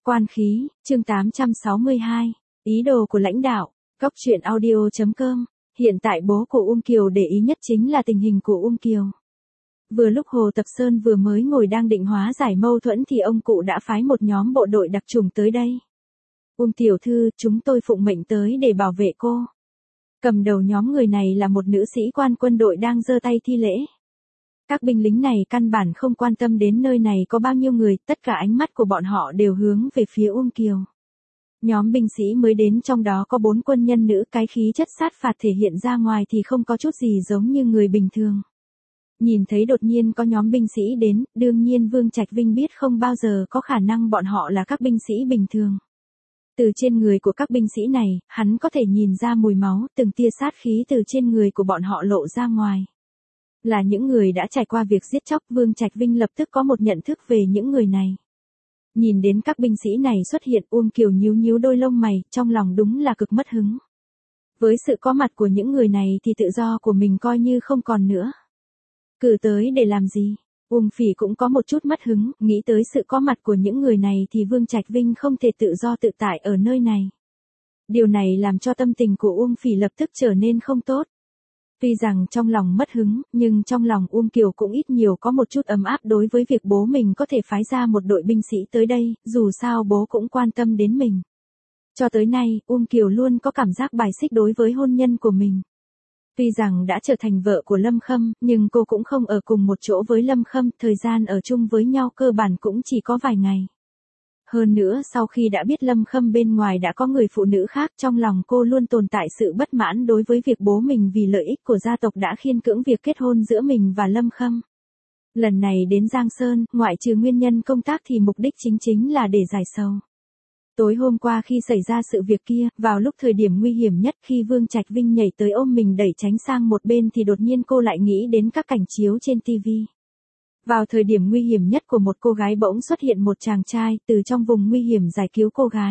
Quan khí, chương 862, ý đồ của lãnh đạo, Góc truyện audio.com. Hiện tại bố của Uông Kiều để ý nhất chính là tình hình của Uông Kiều. Vừa lúc Hồ Tập Sơn vừa mới ngồi đang định hóa giải mâu thuẫn thì ông cụ đã phái một nhóm bộ đội đặc chủng tới đây. Uông tiểu thư, chúng tôi phụng mệnh tới để bảo vệ cô. Cầm đầu nhóm người này là một nữ sĩ quan quân đội đang giơ tay thi lễ. Các binh lính này căn bản không quan tâm đến nơi này có bao nhiêu người, tất cả ánh mắt của bọn họ đều hướng về phía Uông Kiều. Nhóm binh sĩ mới đến trong đó có 4 quân nhân nữ, cái khí chất sát phạt thể hiện ra ngoài thì không có chút gì giống như người bình thường. Nhìn thấy đột nhiên có nhóm binh sĩ đến, đương nhiên Vương Trạch Vinh biết không bao giờ có khả năng bọn họ là các binh sĩ bình thường. Từ trên người của các binh sĩ này, hắn có thể nhìn ra mùi máu, từng tia sát khí từ trên người của bọn họ lộ ra ngoài. Là những người đã trải qua việc giết chóc, Vương Trạch Vinh lập tức có một nhận thức về những người này. Nhìn đến các binh sĩ này xuất hiện, Uông Kiều nhíu nhíu đôi lông mày, trong lòng đúng là cực mất hứng. Với sự có mặt của những người này thì tự do của mình coi như không còn nữa. Cử tới để làm gì? Uông Phỉ cũng có một chút mất hứng, nghĩ tới sự có mặt của những người này thì Vương Trạch Vinh không thể tự do tự tại ở nơi này. Điều này làm cho tâm tình của Uông Phỉ lập tức trở nên không tốt. Tuy rằng trong lòng mất hứng, nhưng trong lòng Uông Kiều cũng ít nhiều có một chút ấm áp đối với việc bố mình có thể phái ra một đội binh sĩ tới đây, dù sao bố cũng quan tâm đến mình. Cho tới nay, Uông Kiều luôn có cảm giác bài xích đối với hôn nhân của mình. Tuy rằng đã trở thành vợ của Lâm Khâm, nhưng cô cũng không ở cùng một chỗ với Lâm Khâm, thời gian ở chung với nhau cơ bản cũng chỉ có vài ngày. Hơn nữa sau khi đã biết Lâm Khâm bên ngoài đã có người phụ nữ khác, trong lòng cô luôn tồn tại sự bất mãn đối với việc bố mình vì lợi ích của gia tộc đã khiêng cưỡng việc kết hôn giữa mình và Lâm Khâm. Lần này đến Giang Sơn, ngoại trừ nguyên nhân công tác thì mục đích chính là để giải sầu. Tối hôm qua khi xảy ra sự việc kia, vào lúc thời điểm nguy hiểm nhất khi Vương Trạch Vinh nhảy tới ôm mình đẩy tránh sang một bên thì đột nhiên cô lại nghĩ đến các cảnh chiếu trên TV. Vào thời điểm nguy hiểm nhất của một cô gái bỗng xuất hiện một chàng trai từ trong vùng nguy hiểm giải cứu cô gái.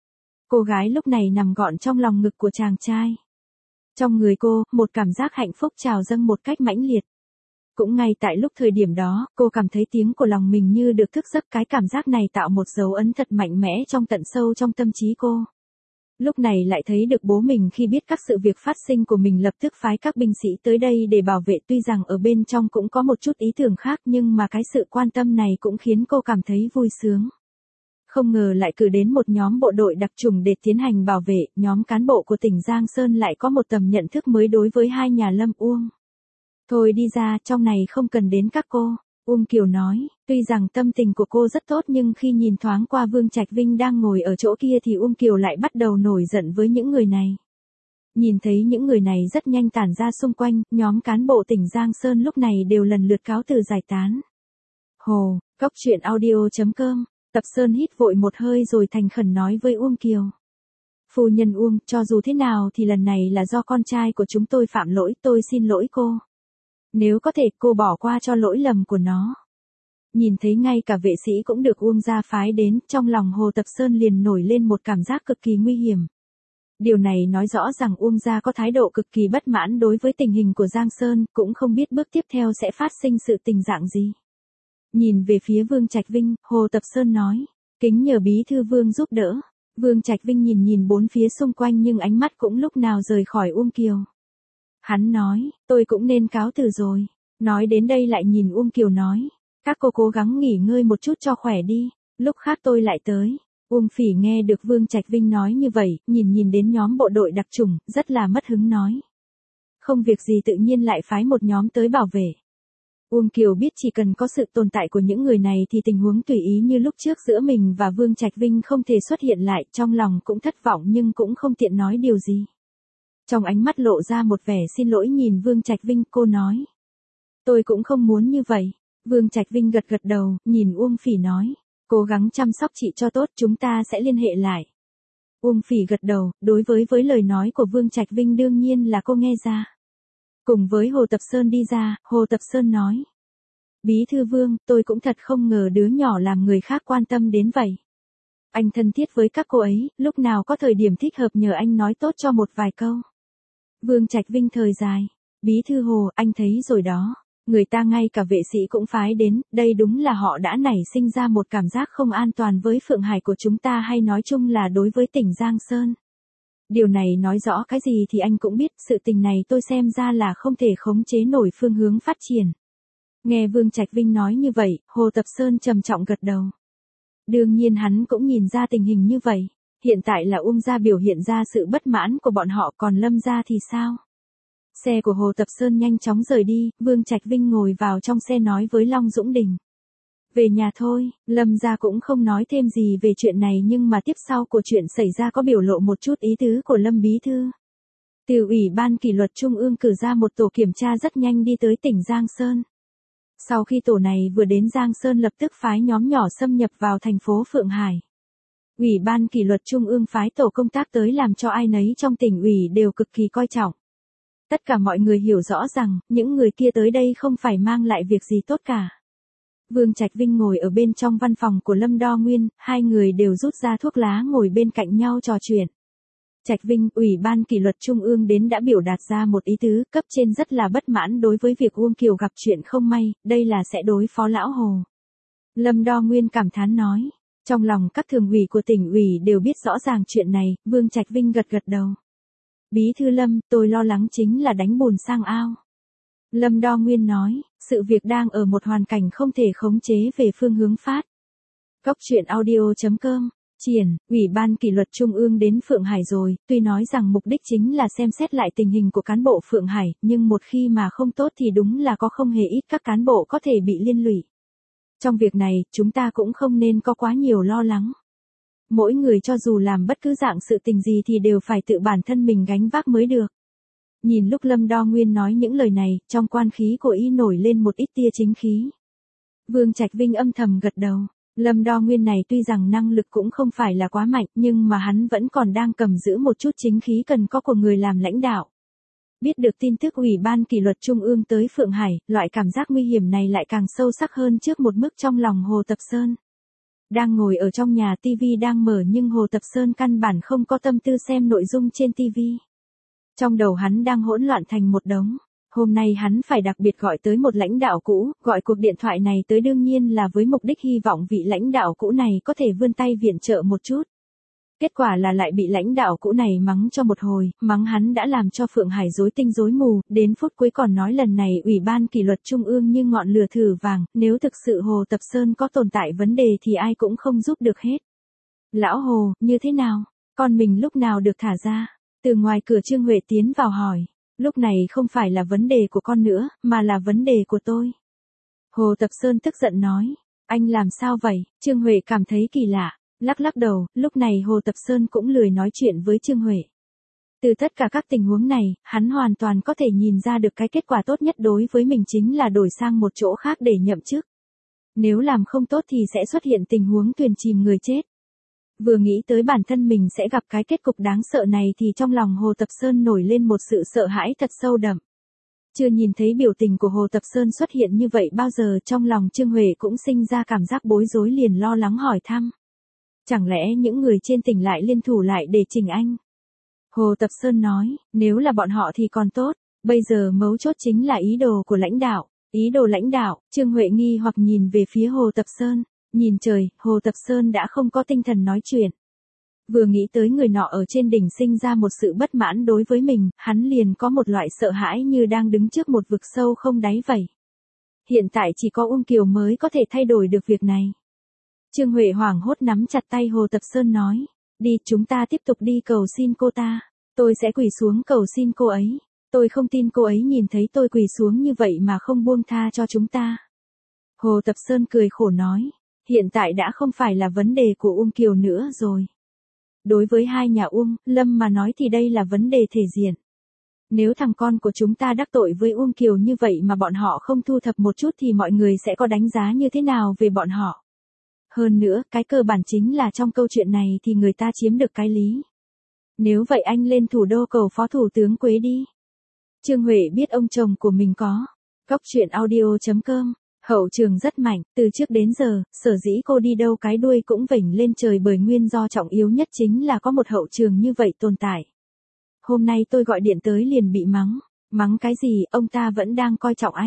Cô gái lúc này nằm gọn trong lòng ngực của chàng trai. Trong người cô, một cảm giác hạnh phúc trào dâng một cách mãnh liệt. Cũng ngay tại lúc thời điểm đó, cô cảm thấy tiếng của lòng mình như được thức giấc, cái cảm giác này tạo một dấu ấn thật mạnh mẽ trong tận sâu trong tâm trí cô. Lúc này lại thấy được bố mình khi biết các sự việc phát sinh của mình lập tức phái các binh sĩ tới đây để bảo vệ, tuy rằng ở bên trong cũng có một chút ý tưởng khác nhưng mà cái sự quan tâm này cũng khiến cô cảm thấy vui sướng. Không ngờ lại cử đến một nhóm bộ đội đặc chủng để tiến hành bảo vệ, nhóm cán bộ của tỉnh Giang Sơn lại có một tầm nhận thức mới đối với hai nhà Lâm Uông. Thôi đi ra, trong này không cần đến các cô. Uông Kiều nói, tuy rằng tâm tình của cô rất tốt nhưng khi nhìn thoáng qua Vương Trạch Vinh đang ngồi ở chỗ kia thì Uông Kiều lại bắt đầu nổi giận với những người này. Nhìn thấy những người này rất nhanh tản ra xung quanh, nhóm cán bộ tỉnh Giang Sơn lúc này đều lần lượt cáo từ giải tán. Hồ, Góc truyện audio.com, Tập Sơn hít vội một hơi rồi thành khẩn nói với Uông Kiều. Phu nhân Uông, cho dù thế nào thì lần này là do con trai của chúng tôi phạm lỗi, tôi xin lỗi cô. Nếu có thể cô bỏ qua cho lỗi lầm của nó. Nhìn thấy ngay cả vệ sĩ cũng được Uông gia phái đến, trong lòng Hồ Tập Sơn liền nổi lên một cảm giác cực kỳ nguy hiểm. Điều này nói rõ rằng Uông gia có thái độ cực kỳ bất mãn đối với tình hình của Giang Sơn, cũng không biết bước tiếp theo sẽ phát sinh sự tình dạng gì. Nhìn về phía Vương Trạch Vinh, Hồ Tập Sơn nói, kính nhờ bí thư Vương giúp đỡ. Vương Trạch Vinh nhìn bốn phía xung quanh nhưng ánh mắt cũng lúc nào rời khỏi Uông Kiều. Hắn nói, tôi cũng nên cáo từ rồi. Nói đến đây lại nhìn Uông Kiều nói, các cô cố gắng nghỉ ngơi một chút cho khỏe đi, lúc khác tôi lại tới. Uông Phỉ nghe được Vương Trạch Vinh nói như vậy, nhìn đến nhóm bộ đội đặc chủng, rất là mất hứng nói. Không việc gì tự nhiên lại phái một nhóm tới bảo vệ. Uông Kiều biết chỉ cần có sự tồn tại của những người này thì tình huống tùy ý như lúc trước giữa mình và Vương Trạch Vinh không thể xuất hiện lại, trong lòng cũng thất vọng nhưng cũng không tiện nói điều gì. Trong ánh mắt lộ ra một vẻ xin lỗi nhìn Vương Trạch Vinh, cô nói. Tôi cũng không muốn như vậy. Vương Trạch Vinh gật gật đầu, nhìn Uông Phỉ nói. Cố gắng chăm sóc chị cho tốt, chúng ta sẽ liên hệ lại. Uông Phỉ gật đầu, đối với lời nói của Vương Trạch Vinh đương nhiên là cô nghe ra. Cùng với Hồ Tập Sơn đi ra, Hồ Tập Sơn nói. Bí thư Vương, tôi cũng thật không ngờ đứa nhỏ làm người khác quan tâm đến vậy. Anh thân thiết với các cô ấy, lúc nào có thời điểm thích hợp nhờ anh nói tốt cho một vài câu. Vương Trạch Vinh thời dài. Bí thư Hồ, anh thấy rồi đó. Người ta ngay cả vệ sĩ cũng phái đến, đây đúng là họ đã nảy sinh ra một cảm giác không an toàn với Phượng Hải của chúng ta hay nói chung là đối với tỉnh Giang Sơn. Điều này nói rõ cái gì thì anh cũng biết, sự tình này tôi xem ra là không thể khống chế nổi phương hướng phát triển. Nghe Vương Trạch Vinh nói như vậy, Hồ Tập Sơn trầm trọng gật đầu. Đương nhiên hắn cũng nhìn ra tình hình như vậy. Hiện tại là Uông gia biểu hiện ra sự bất mãn của bọn họ, còn Lâm gia thì sao? Xe của Hồ Tập Sơn nhanh chóng rời đi, Vương Trạch Vinh ngồi vào trong xe nói với Long Dũng Đình. Về nhà thôi, Lâm gia cũng không nói thêm gì về chuyện này, nhưng mà tiếp sau của chuyện xảy ra có biểu lộ một chút ý tứ của Lâm Bí Thư. Từ Ủy ban Kỷ luật Trung ương cử ra một tổ kiểm tra rất nhanh đi tới tỉnh Giang Sơn. Sau khi tổ này vừa đến Giang Sơn lập tức phái nhóm nhỏ xâm nhập vào thành phố Phượng Hải. Ủy ban Kỷ luật Trung ương phái tổ công tác tới làm cho ai nấy trong tỉnh ủy đều cực kỳ coi trọng. Tất cả mọi người hiểu rõ rằng, những người kia tới đây không phải mang lại việc gì tốt cả. Vương Trạch Vinh ngồi ở bên trong văn phòng của Lâm Đo Nguyên, hai người đều rút ra thuốc lá ngồi bên cạnh nhau trò chuyện. Trạch Vinh, Ủy ban Kỷ luật Trung ương đến đã biểu đạt ra một ý tứ, cấp trên rất là bất mãn đối với việc Uông Kiều gặp chuyện không may, đây là sẽ đối phó lão Hồ. Lâm Đo Nguyên cảm thán nói. Trong lòng các thường ủy của tỉnh ủy đều biết rõ ràng chuyện này, Vương Trạch Vinh gật gật đầu. Bí thư Lâm, tôi lo lắng chính là đánh bùn sang ao. Lâm Đo Nguyên nói, sự việc đang ở một hoàn cảnh không thể khống chế về phương hướng phát. Cóc truyện audio.com, triển, Ủy ban Kỷ luật Trung ương đến Phượng Hải rồi, tuy nói rằng mục đích chính là xem xét lại tình hình của cán bộ Phượng Hải, nhưng một khi mà không tốt thì đúng là có không hề ít các cán bộ có thể bị liên lụy. Trong việc này, chúng ta cũng không nên có quá nhiều lo lắng. Mỗi người cho dù làm bất cứ dạng sự tình gì thì đều phải tự bản thân mình gánh vác mới được. Nhìn lúc Lâm Đo Nguyên nói những lời này, trong quan khí của y nổi lên một ít tia chính khí. Vương Trạch Vinh âm thầm gật đầu. Lâm Đo Nguyên này tuy rằng năng lực cũng không phải là quá mạnh, nhưng mà hắn vẫn còn đang cầm giữ một chút chính khí cần có của người làm lãnh đạo. Biết được tin tức Ủy ban Kỷ luật Trung ương tới Phượng Hải, loại cảm giác nguy hiểm này lại càng sâu sắc hơn trước một mức trong lòng Hồ Tập Sơn. Đang ngồi ở trong nhà, TV đang mở nhưng Hồ Tập Sơn căn bản không có tâm tư xem nội dung trên TV. Trong đầu hắn đang hỗn loạn thành một đống. Hôm nay hắn phải đặc biệt gọi tới một lãnh đạo cũ, gọi cuộc điện thoại này tới đương nhiên là với mục đích hy vọng vị lãnh đạo cũ này có thể vươn tay viện trợ một chút. Kết quả là lại bị lãnh đạo cũ này mắng cho một hồi, mắng hắn đã làm cho Phượng Hải rối tinh rối mù, đến phút cuối còn nói lần này Ủy ban Kỷ luật Trung ương như ngọn lửa thử vàng, nếu thực sự Hồ Tập Sơn có tồn tại vấn đề thì ai cũng không giúp được hết. Lão Hồ, như thế nào? Con mình lúc nào được thả ra? Từ ngoài cửa Trương Huệ tiến vào hỏi. Lúc này không phải là vấn đề của con nữa, mà là vấn đề của tôi. Hồ Tập Sơn tức giận nói. Anh làm sao vậy? Trương Huệ cảm thấy kỳ lạ. Lắc lắc đầu, lúc này Hồ Tập Sơn cũng lười nói chuyện với Trương Huệ. Từ tất cả các tình huống này, hắn hoàn toàn có thể nhìn ra được cái kết quả tốt nhất đối với mình chính là đổi sang một chỗ khác để nhậm chức. Nếu làm không tốt thì sẽ xuất hiện tình huống thuyền chìm người chết. Vừa nghĩ tới bản thân mình sẽ gặp cái kết cục đáng sợ này thì trong lòng Hồ Tập Sơn nổi lên một sự sợ hãi thật sâu đậm. Chưa nhìn thấy biểu tình của Hồ Tập Sơn xuất hiện như vậy bao giờ, trong lòng Trương Huệ cũng sinh ra cảm giác bối rối, liền lo lắng hỏi thăm. Chẳng lẽ những người trên tỉnh lại liên thủ lại để chỉnh anh? Hồ Tập Sơn nói, nếu là bọn họ thì còn tốt, bây giờ mấu chốt chính là ý đồ của lãnh đạo. Ý đồ lãnh đạo, Trương Huệ nghi hoặc nhìn về phía Hồ Tập Sơn, nhìn trời, Hồ Tập Sơn đã không có tinh thần nói chuyện. Vừa nghĩ tới người nọ ở trên đỉnh sinh ra một sự bất mãn đối với mình, hắn liền có một loại sợ hãi như đang đứng trước một vực sâu không đáy vậy. Hiện tại chỉ có Uông Kiều mới có thể thay đổi được việc này. Trương Huệ hoảng hốt nắm chặt tay Hồ Tập Sơn nói, đi, chúng ta tiếp tục đi cầu xin cô ta, tôi sẽ quỳ xuống cầu xin cô ấy, tôi không tin cô ấy nhìn thấy tôi quỳ xuống như vậy mà không buông tha cho chúng ta. Hồ Tập Sơn cười khổ nói, hiện tại đã không phải là vấn đề của Uông Kiều nữa rồi. Đối với hai nhà Uông, Lâm mà nói thì đây là vấn đề thể diện. Nếu thằng con của chúng ta đắc tội với Uông Kiều như vậy mà bọn họ không thu thập một chút thì mọi người sẽ có đánh giá như thế nào về bọn họ. Hơn nữa, cái cơ bản chính là trong câu chuyện này thì người ta chiếm được cái lý. Nếu vậy anh lên thủ đô cầu phó thủ tướng Quế đi. Trương Huệ biết ông chồng của mình có. Cóc truyện audio.com, hậu trường rất mạnh, từ trước đến giờ, sở dĩ cô đi đâu cái đuôi cũng vểnh lên trời bởi nguyên do trọng yếu nhất chính là có một hậu trường như vậy tồn tại. Hôm nay tôi gọi điện tới liền bị mắng. Mắng cái gì, ông ta vẫn đang coi trọng anh.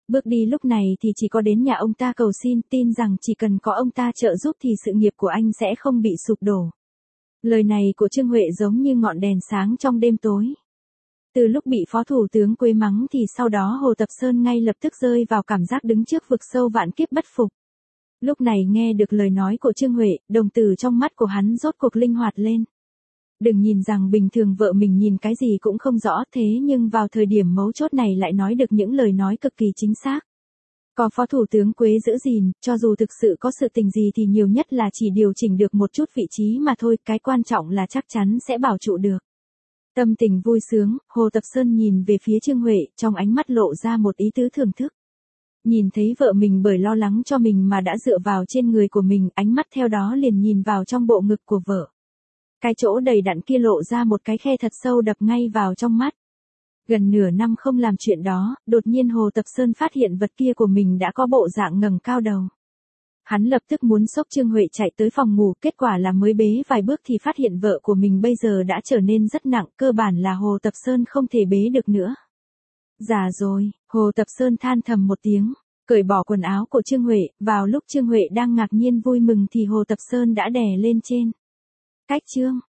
Bước đi lúc này thì chỉ có đến nhà ông ta cầu xin, tin rằng chỉ cần có ông ta trợ giúp thì sự nghiệp của anh sẽ không bị sụp đổ. Lời này của Trương Huệ giống như ngọn đèn sáng trong đêm tối. Từ lúc bị Phó Thủ tướng Quế mắng thì sau đó Hồ Tập Sơn ngay lập tức rơi vào cảm giác đứng trước vực sâu vạn kiếp bất phục. Lúc này nghe được lời nói của Trương Huệ, đồng tử trong mắt của hắn rốt cuộc linh hoạt lên. Đừng nhìn rằng bình thường vợ mình nhìn cái gì cũng không rõ, thế nhưng vào thời điểm mấu chốt này lại nói được những lời nói cực kỳ chính xác. Có Phó Thủ tướng Quế giữ gìn, cho dù thực sự có sự tình gì thì nhiều nhất là chỉ điều chỉnh được một chút vị trí mà thôi, cái quan trọng là chắc chắn sẽ bảo trụ được. Tâm tình vui sướng, Hồ Tập Sơn nhìn về phía Trương Huệ, trong ánh mắt lộ ra một ý tứ thưởng thức. Nhìn thấy vợ mình bởi lo lắng cho mình mà đã dựa vào trên người của mình, ánh mắt theo đó liền nhìn vào trong bộ ngực của vợ. Cái chỗ đầy đặn kia lộ ra một cái khe thật sâu đập ngay vào trong mắt. Gần nửa năm không làm chuyện đó, đột nhiên Hồ Tập Sơn phát hiện vật kia của mình đã có bộ dạng ngẩng cao đầu. Hắn lập tức muốn xốc Trương Huệ chạy tới phòng ngủ, kết quả là mới bế vài bước thì phát hiện vợ của mình bây giờ đã trở nên rất nặng, cơ bản là Hồ Tập Sơn không thể bế được nữa. Già rồi, Hồ Tập Sơn than thầm một tiếng, cởi bỏ quần áo của Trương Huệ, vào lúc Trương Huệ đang ngạc nhiên vui mừng thì Hồ Tập Sơn đã đè lên trên. Cách chương